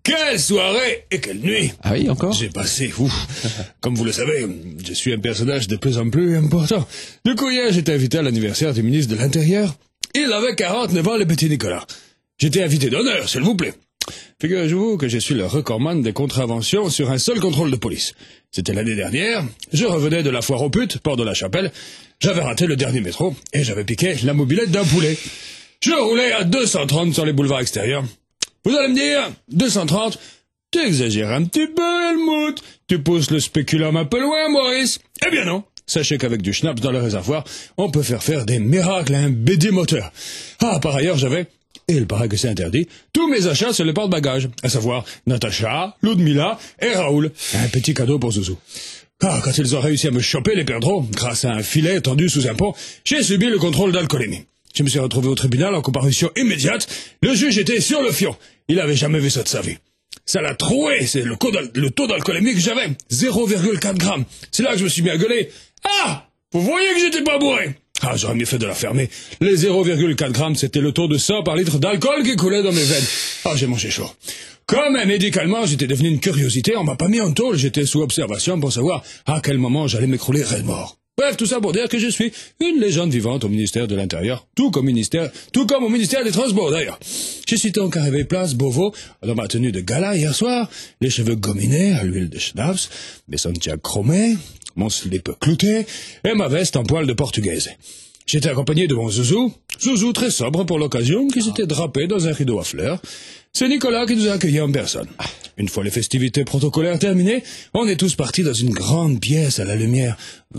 Quelle soirée et quelle nuit! Ah oui, encore? J'ai passé, comme vous le savez, je suis un personnage de plus en plus important. Du coup, hier, j'étais invité à l'anniversaire du ministre de l'Intérieur. Il avait 49 ans, le petit Nicolas. J'étais invité d'honneur, s'il vous plaît. Figurez-vous que je suis le recordman des contraventions sur un seul contrôle de police. C'était l'année dernière, je revenais de la foire aux putes, port de la Chapelle, j'avais raté le dernier métro, et j'avais piqué la mobilette d'un poulet. Je roulais à 230 sur les boulevards extérieurs. Vous allez me dire, 230, tu exagères un petit peu, Helmut, tu pousses le spéculum un peu loin, Maurice. Eh bien non, sachez qu'avec du schnapps dans le réservoir, on peut faire des miracles à un bédi moteur. Ah, par ailleurs, j'avais, et il paraît que c'est interdit, tous mes achats sur les porte-bagages, à savoir Natacha, Ludmila et Raoul. Un petit cadeau pour Zouzou. Ah, quand ils ont réussi à me choper, les perdreaux, grâce à un filet tendu sous un pont, j'ai subi le contrôle d'alcoolémie. Je me suis retrouvé au tribunal en comparution immédiate. Le juge était sur le fion. Il avait jamais vu ça de sa vie. Ça l'a troué, c'est le taux d'alcoolémie que j'avais. 0,4 grammes. C'est là que je me suis mis à gueuler. Ah! Vous voyez que j'étais pas bourré! Ah, j'aurais mieux fait de la fermer. Les 0,4 grammes, c'était le taux de sang par litre d'alcool qui coulait dans mes veines. Ah, j'ai mangé chaud. Comme médicalement, j'étais devenu une curiosité, on m'a pas mis en tôle, j'étais sous observation pour savoir à quel moment j'allais m'écrouler raide mort. Bref, tout ça pour dire que je suis une légende vivante au ministère de l'Intérieur, tout comme au ministère des Transports d'ailleurs. Je suis donc arrivé place Beauvau, dans ma tenue de gala hier soir, les cheveux gominés à l'huile de schnapps, mes sentiers chromés, mon slip clouté et ma veste en poil de portugaise. J'étais accompagné de mon Zouzou très sobre pour l'occasion, qui s'était drapé dans un rideau à fleurs. C'est Nicolas qui nous a accueillis en personne. Une fois les festivités protocolaires terminées, on est tous partis dans une grande pièce à la lumière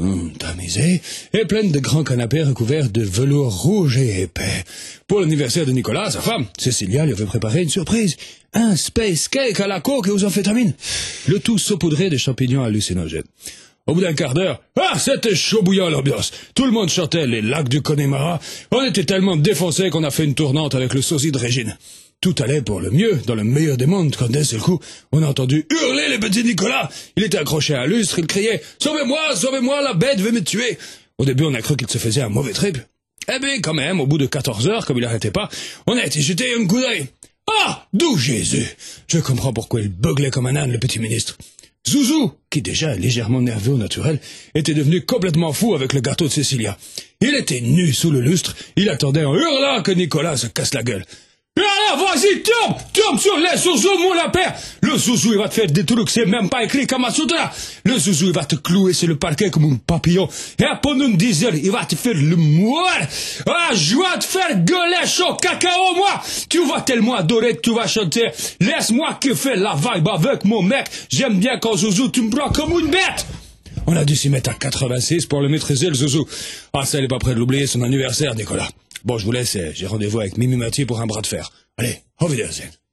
tamisée et pleine de grands canapés recouverts de velours rouge et épais. Pour l'anniversaire de Nicolas, sa femme, Cécilia, lui avait préparé une surprise. Un space cake à la coke et aux amphétamines. Le tout saupoudré de champignons hallucinogènes. Au bout d'un quart d'heure, c'était chaud bouillant l'ambiance. Tout le monde chantait les lacs du Connemara. On était tellement défoncés qu'on a fait une tournante avec le sosie de Régine. Tout allait pour le mieux, dans le meilleur des mondes, quand d'un seul coup, on a entendu hurler les petits Nicolas. Il était accroché à un lustre, il criait « Sauvez-moi, sauvez-moi, la bête veut me tuer !» Au début, on a cru qu'il se faisait un mauvais trip. Eh bien, quand même, au bout de 14 heures, comme il n'arrêtait pas, on a été jeter un coup d'œil. Ah, d'où Jésus! Je comprends pourquoi il beuglait comme un âne, le petit ministre. Zouzou, qui déjà est légèrement nerveux au naturel, était devenu complètement fou avec le gâteau de Cécilia. Il était nu sous le lustre, il attendait en hurlant que Nicolas se casse la gueule. Alors, vas-y, tombe sur les Zouzou, mon lapin. Le Zouzou, il va te faire des trucs, c'est même pas écrit comme un Sutra. Le Zouzou, il va te clouer sur le parquet comme un papillon. Et pendant une dizaine, il va te faire le moelle. Ah, je vais te faire gueuler chaud cacao, moi. Tu vas tellement adorer que tu vas chanter. Laisse-moi kiffer la vibe avec mon mec. J'aime bien quand Zouzou, tu me prends comme une bête. On a dû s'y mettre à 86 pour le maîtriser, le Zouzou. Ah, ça, il est pas prêt de l'oublier, son anniversaire, Nicolas. Bon, je vous laisse, j'ai rendez-vous avec Mimi Mathieu pour un bras de fer. Allez, au Wiedersehen.